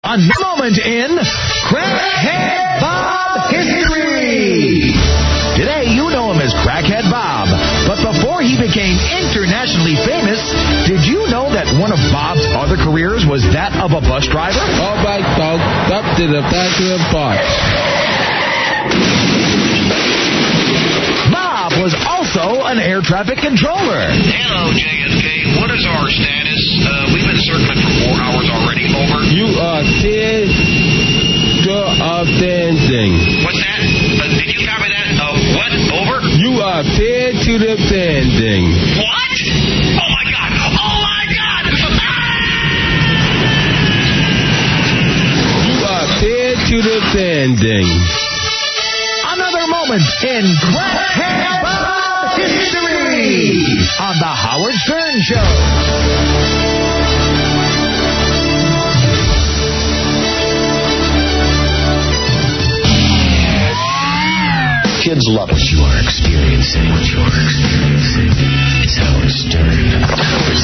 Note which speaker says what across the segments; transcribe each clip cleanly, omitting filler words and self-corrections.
Speaker 1: A moment in Crackhead Bob History. Today, you know him as Crackhead Bob. But before he became internationally famous, did you know that one of Bob's other careers was that of a bus driver?
Speaker 2: All right, folks, up to the back of the bus.
Speaker 1: Bob was also an air traffic controller.
Speaker 3: Hello, JFK. What is our status? We've been circling for 4 hours already. Over.
Speaker 2: You are clear to offending.
Speaker 3: What's that? Did you copy that? What? Over?
Speaker 2: You are clear to the pending.
Speaker 3: What? Oh, my God. Oh, my God.
Speaker 2: You are clear to the pending.
Speaker 1: Another moment in Crackhead Bob History on The Howard Stern Show.
Speaker 4: Kids love it. You are experiencing what you are experiencing. It's Howard Stern. Howard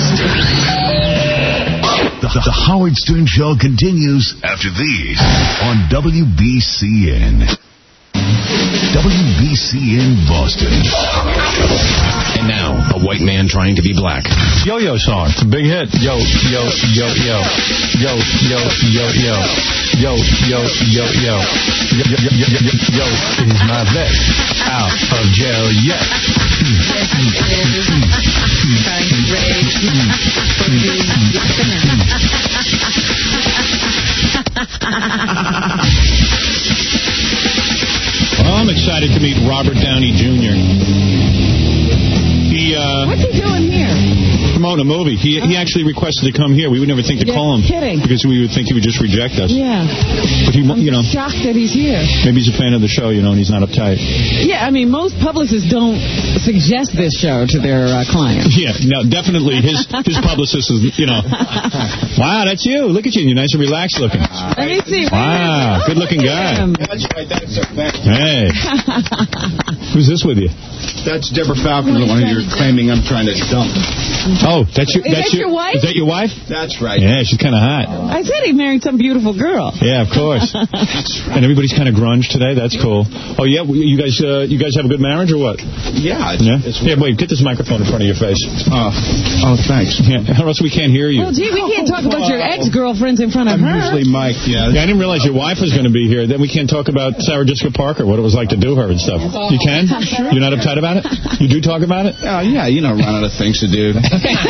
Speaker 4: Stern. The Howard Stern Show continues after these on WBCN. WBCN Boston. And now, a white man trying to be black.
Speaker 5: Yo-Yo song. It's a big hit. Yo, yo, yo, yo. Yo, yo, yo, yo. Yo, yo, yo, yo. Yo, yo, yo, yo, yo, yo. Is my vet out of jail yet? Well, I'm excited to meet Robert Downey Jr.
Speaker 6: What's he doing here?
Speaker 5: Promoting a movie. He actually requested to come here. We would never think to call him.
Speaker 6: Kidding.
Speaker 5: Because we would think he would just reject us.
Speaker 6: Yeah.
Speaker 5: But he,
Speaker 6: I'm shocked that he's here.
Speaker 5: maybe he's a fan of the show, and he's not uptight.
Speaker 6: Yeah, I mean, most publicists don't suggest this show to their clients.
Speaker 5: Yeah, no, definitely. His publicist is, wow, that's you. Look at you. You're nice and relaxed looking.
Speaker 6: Let me see.
Speaker 5: Wow, good-looking guy.
Speaker 2: That's right. That's a fact.
Speaker 5: Hey. Who's this with you?
Speaker 2: That's Deborah Falcon, the one you're claiming I'm trying to dump.
Speaker 5: Oh, that's
Speaker 6: your wife?
Speaker 5: Is that your wife?
Speaker 2: That's right.
Speaker 5: Yeah, she's kind of hot.
Speaker 6: I said he married some beautiful girl.
Speaker 5: Yeah, of course. And everybody's kind of grunge today. That's cool. Oh, yeah, you guys have a good marriage or what?
Speaker 2: Yeah.
Speaker 5: Yeah, wait, get this microphone in front of your face.
Speaker 2: Oh, thanks.
Speaker 5: Yeah, or else we can't hear you.
Speaker 6: Well, gee, we can't talk about your ex-girlfriends in front of her.
Speaker 2: I'm usually mic'd, yeah.
Speaker 5: Yeah, I didn't realize your wife was going to be here. Then we can't talk about Sarah Jessica Parker, what it was like to do her and stuff. You can? You're not uptight about it? You do talk about it?
Speaker 2: Yeah, run out of things to do.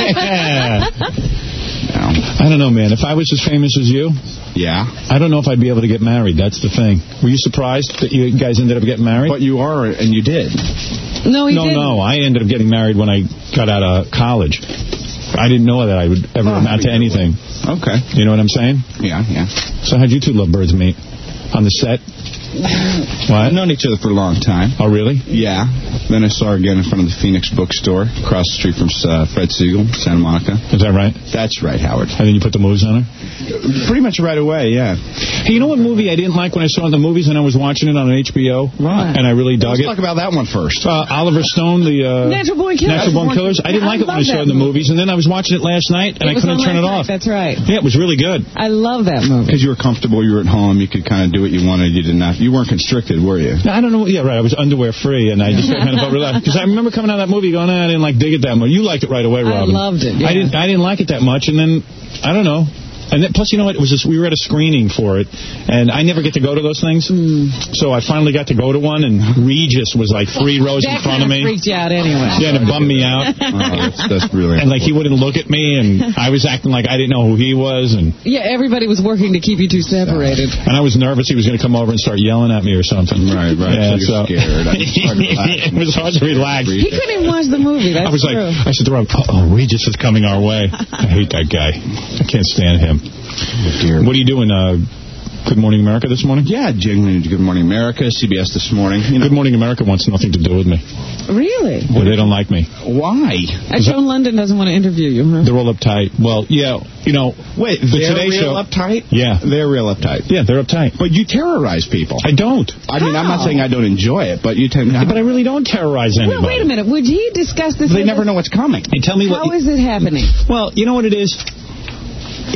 Speaker 5: I don't know, man. If I was as famous as you,
Speaker 2: yeah,
Speaker 5: I don't know if I'd be able to get married. That's the thing. Were you surprised that you guys ended up getting married?
Speaker 2: But you are, and you did.
Speaker 6: No, he didn't.
Speaker 5: No. I ended up getting married when I got out of college. I didn't know that I would ever amount to anything.
Speaker 2: Okay.
Speaker 5: You know what I'm saying?
Speaker 2: Yeah.
Speaker 5: So how'd you two lovebirds meet? On the set? What?
Speaker 2: We've known each other for a long time.
Speaker 5: Oh, really?
Speaker 2: Yeah. Then I saw her again in front of the Phoenix bookstore, across the street from Fred Siegel, Santa Monica.
Speaker 5: Is that right?
Speaker 2: That's right, Howard.
Speaker 5: And then you put the moves on her?
Speaker 2: Pretty much right away, yeah.
Speaker 5: Hey, you know what movie I didn't like when I saw it in the movies and I was watching it on HBO?
Speaker 2: Right.
Speaker 5: And I really dug
Speaker 2: Let's
Speaker 5: it?
Speaker 2: talk about that one first.
Speaker 5: Oliver Stone, the...
Speaker 6: Natural Born Killers.
Speaker 5: Natural Born Killers. I didn't like it when I saw it in the movies, and then I was watching it last night, and I couldn't turn it off.
Speaker 6: That's right.
Speaker 5: Yeah, it was really good.
Speaker 6: I love that movie.
Speaker 2: Because you were comfortable, you were at home, you could kind of do what you wanted, you weren't constricted, were you?
Speaker 5: I don't know. Yeah, right. I was underwear free, and I just kind of felt relaxed. Because I remember coming out of that movie going, I didn't dig it that much. You liked it right away, Robin.
Speaker 6: I loved it, yeah.
Speaker 5: I didn't like it that much, and then, I don't know. And then, plus, you know what? It was we were at a screening for it, and I never get to go to those things. So I finally got to go to one, and Regis was like 3 rows in front of me.
Speaker 6: That freaked you out anyway.
Speaker 5: Yeah, and it bummed me out.
Speaker 2: That's really
Speaker 5: And like he wouldn't look at me, and I was acting like I didn't know who he was, and
Speaker 6: yeah, everybody was working to keep you two separated.
Speaker 5: And I was nervous he was going to come over and start yelling at me or something.
Speaker 2: Right.
Speaker 5: Yeah,
Speaker 2: so you're scared.
Speaker 5: It was hard to relax.
Speaker 6: He couldn't even watch the movie. That's true.
Speaker 5: I said to Rob, Regis is coming our way. I hate that guy. I can't stand him. What are you doing? Good Morning America this morning?
Speaker 2: Yeah, jingling Good Morning America, CBS this morning.
Speaker 5: Good Morning America wants nothing to do with me.
Speaker 6: Really?
Speaker 5: Well, they don't like me.
Speaker 2: Why?
Speaker 6: Joan London doesn't want to interview you, huh?
Speaker 5: They're all uptight. Well, yeah,
Speaker 2: Wait, they're real uptight?
Speaker 5: Yeah.
Speaker 2: They're real uptight.
Speaker 5: Yeah, they're uptight.
Speaker 2: But you terrorize people.
Speaker 5: I don't.
Speaker 2: I mean, I'm not saying I don't enjoy it, but you tend to...
Speaker 5: But I really don't terrorize anybody.
Speaker 6: Well, wait a minute. Would he discuss this?
Speaker 2: They never know what's coming.
Speaker 5: Hey, tell me
Speaker 6: How is it happening?
Speaker 5: Well, you know what it is?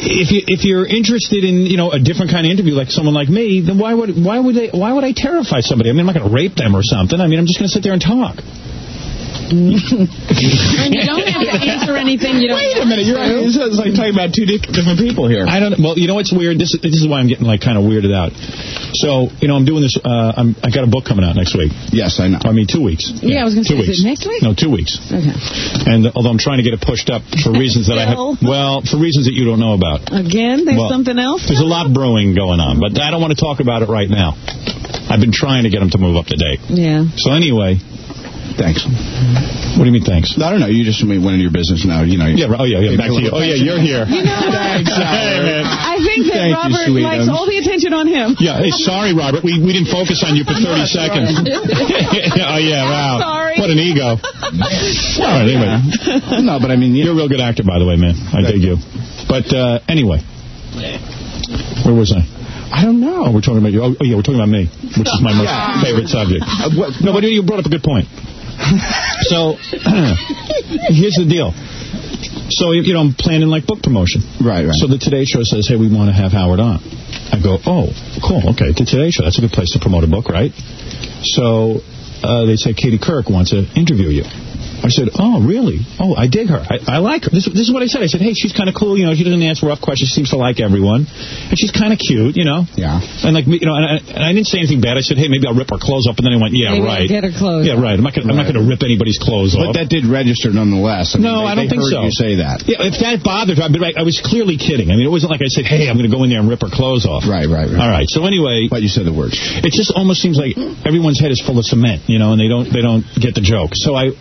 Speaker 5: if you're interested in, a different kind of interview, like someone like me, then why would I terrify somebody? I mean, I'm not going to rape them or something. I mean, I'm just going to sit there and talk.
Speaker 6: And you don't have to answer anything. You don't.
Speaker 2: Wait a minute, it's like talking about two different people here.
Speaker 5: I don't. Well, you know what's weird? This is why I'm getting kind of weirded out. So, I'm doing this. I got a book coming out next week.
Speaker 2: Yes, I know.
Speaker 5: I mean, 2 weeks.
Speaker 6: Yeah, I was going to say,
Speaker 5: 2 weeks.
Speaker 6: Is it next week?
Speaker 5: No, 2 weeks.
Speaker 6: Okay.
Speaker 5: And although I'm trying to get it pushed up for reasons that for reasons that you don't know about.
Speaker 6: Again, there's something else.
Speaker 5: There's a lot brewing going on, but I don't want to talk about it right now. I've been trying to get them to move up to date.
Speaker 6: Yeah.
Speaker 5: So anyway.
Speaker 2: Thanks.
Speaker 5: What do you mean, thanks?
Speaker 2: I don't know. You just went into your business now.
Speaker 5: Yeah. Oh, yeah. Back to you. Oh, yeah. You're here.
Speaker 6: Thanks, I think that Robert likes all the attention on him.
Speaker 5: Yeah. Hey, sorry, Robert. We didn't focus on you for 30 seconds. Oh, yeah. Wow.
Speaker 6: Sorry.
Speaker 5: What an ego. All right. Anyway.
Speaker 2: No, but I mean,
Speaker 5: you're a real good actor, by the way, man. I dig you. But anyway, where was I?
Speaker 2: I don't know.
Speaker 5: Oh, we're talking about you. Oh, yeah, we're talking about me, which is my most favorite subject. No, but you brought up a good point. So, here's the deal. So, I'm planning book promotion.
Speaker 2: Right.
Speaker 5: So the Today Show says, hey, we want to have Howard on. I go, oh, cool, okay, the Today Show, that's a good place to promote a book, right? So they say, Katie Couric wants to interview you. I said, oh, really? Oh, I dig her. I like her. This is what I said. I said, hey, she's kind of cool. She doesn't answer rough questions. She seems to like everyone. And she's kind of cute,
Speaker 2: Yeah.
Speaker 5: And and I didn't say anything bad. I said, hey, maybe I'll rip her clothes up. And then I went, yeah,
Speaker 6: maybe
Speaker 5: right.
Speaker 6: Get her clothes.
Speaker 5: Yeah, right. I'm not going to rip anybody's clothes off.
Speaker 2: But that did register nonetheless.
Speaker 5: I don't think so.
Speaker 2: You say that.
Speaker 5: Yeah, if that bothered her, I was clearly kidding. I mean, it wasn't like I said, hey, I'm going to go in there and rip her clothes off.
Speaker 2: Right.
Speaker 5: All right. So anyway.
Speaker 2: But you said the words.
Speaker 5: It just almost seems like everyone's head is full of cement, and they don't get the joke. So I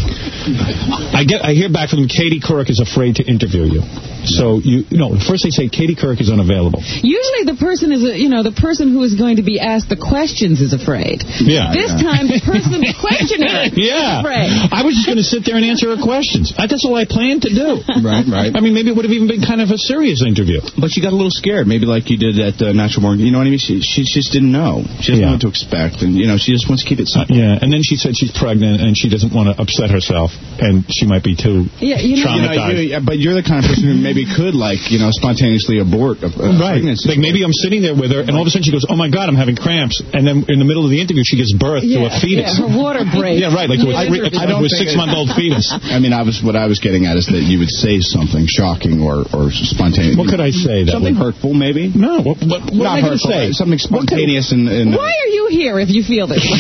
Speaker 5: hear back from them, Katie Couric is afraid to interview you. So, first they say Katie Couric is unafraid.
Speaker 6: Usually the person is, the person who is going to be asked the questions is afraid.
Speaker 5: Yeah.
Speaker 6: This time the person questioning is afraid.
Speaker 5: I was just going to sit there and answer her questions. That's all I planned to do.
Speaker 2: Right.
Speaker 5: I mean, maybe it would have even been kind of a serious interview.
Speaker 2: But she got a little scared, maybe like you did at Natural Born. You know what I mean? She just didn't know. She doesn't know what to expect. And, she just wants to keep it simple.
Speaker 5: And then she said she's pregnant and she doesn't want to upset herself. And she might be too traumatized.
Speaker 2: But you're the kind of person who maybe could, spontaneously abort a pregnancy.
Speaker 5: Like maybe I'm sitting there with her, and all of a sudden she goes, oh, my God, I'm having cramps. And then in the middle of the interview, she gives birth to a fetus.
Speaker 6: Yeah, her water breaks.
Speaker 5: Yeah, right, like to a 6-month-old fetus.
Speaker 2: I mean, what I was getting at is that you would say something shocking or spontaneous.
Speaker 5: What could I say?
Speaker 2: Something hurtful, maybe?
Speaker 5: No. What am I going to say?
Speaker 2: Something spontaneous and...
Speaker 6: Why are you here if you feel this way?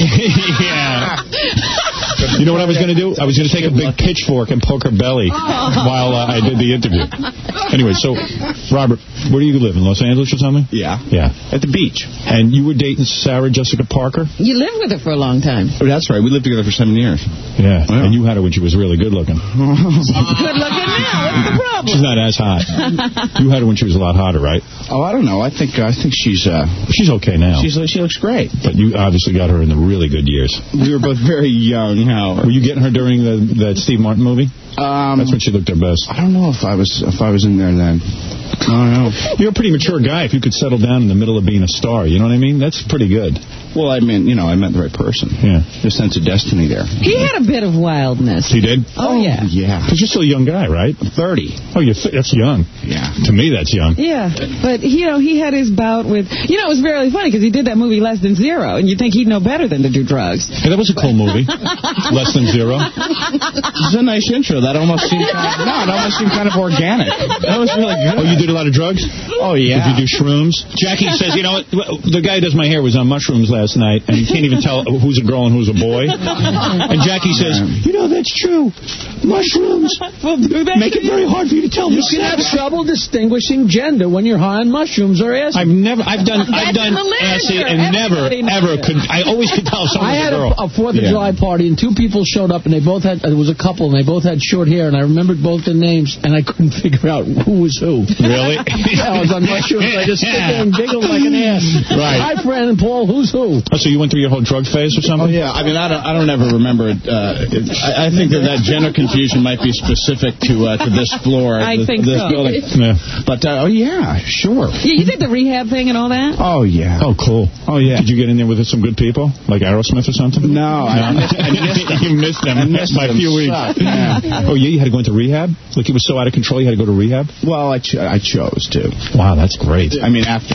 Speaker 5: Yeah. You know what I was going to do? I was going to take a big pitchfork and poke her belly while I did the interview. Anyway, so, Robert, where do you live? In Los Angeles or something?
Speaker 2: Yeah.
Speaker 5: At the beach. And you were dating Sarah Jessica Parker?
Speaker 6: You lived with her for a long time.
Speaker 2: Oh, that's right. We lived together for 7 years.
Speaker 5: Yeah. And you had her when she was really good looking.
Speaker 6: She's good looking now. What's the problem?
Speaker 5: She's not as hot. You had her when she was a lot hotter, right?
Speaker 2: Oh, I don't know. I think she's
Speaker 5: okay now.
Speaker 2: She looks great.
Speaker 5: But you obviously got her in the really good years.
Speaker 2: We were both very young, Howard.
Speaker 5: Were you getting her during that Steve Martin movie? That's when she looked her best.
Speaker 2: I don't know if I was in there then. I don't know.
Speaker 5: You're a pretty mature guy if you could settle down in the middle of being a star. You know what I mean? That's pretty good.
Speaker 2: Well, I mean, I met the right person.
Speaker 5: Yeah.
Speaker 2: There's a sense of destiny there.
Speaker 6: He had a bit of wildness.
Speaker 5: He did?
Speaker 6: Oh, yeah.
Speaker 2: Yeah.
Speaker 5: Because you're still a young guy, right?
Speaker 2: 30.
Speaker 5: Oh, that's young.
Speaker 2: Yeah.
Speaker 5: To me, that's young.
Speaker 6: Yeah. But, he had his bout with... it was really funny because he did that movie Less Than Zero, and you'd think he'd know better than to do drugs.
Speaker 5: Hey, that was a cool movie. Less Than Zero.
Speaker 2: It's a nice intro. That almost seemed kind of organic. That was really good.
Speaker 5: Oh, you did a lot of drugs?
Speaker 2: Oh, yeah.
Speaker 5: Did you do shrooms? Jackie says, the guy who does my hair was on mushrooms last night, and he can't even tell who's a girl and who's a boy. And Jackie says, that's true. Mushrooms make it very hard for you to tell.
Speaker 7: You can have trouble distinguishing gender when you're high on mushrooms or acid.
Speaker 5: I've done acid and never, ever could. I always could tell someone was a girl.
Speaker 7: I had a 4th of July party, and 2 people showed up, and they both had, it was a couple, and they both had short hair, and I remembered both their names, and I couldn't figure out who was who.
Speaker 5: Really?
Speaker 7: Yeah, I was on mushrooms. I just sit there and giggled like an ass.
Speaker 5: Right.
Speaker 7: Hi, Fran and Paul, who's who?
Speaker 5: Oh, so you went through your whole drug phase or something?
Speaker 2: Oh, yeah. I mean, I don't ever remember it. I think that gender confusion might be specific to this floor.
Speaker 6: I think
Speaker 2: this
Speaker 6: so.
Speaker 2: building.
Speaker 5: Yeah.
Speaker 2: But, yeah, sure.
Speaker 6: Yeah, you did the rehab thing and all that?
Speaker 2: Oh, yeah.
Speaker 5: Oh, cool.
Speaker 2: Oh, yeah.
Speaker 5: Did you get in there with some good people? Like Aerosmith or something?
Speaker 2: No.
Speaker 5: You missed them by a few weeks.
Speaker 2: Yeah.
Speaker 8: Oh, yeah, you had to go into rehab? Like, it was so out of control you had to go to rehab?
Speaker 2: Well, I chose to.
Speaker 8: Wow, that's great.
Speaker 2: I mean, after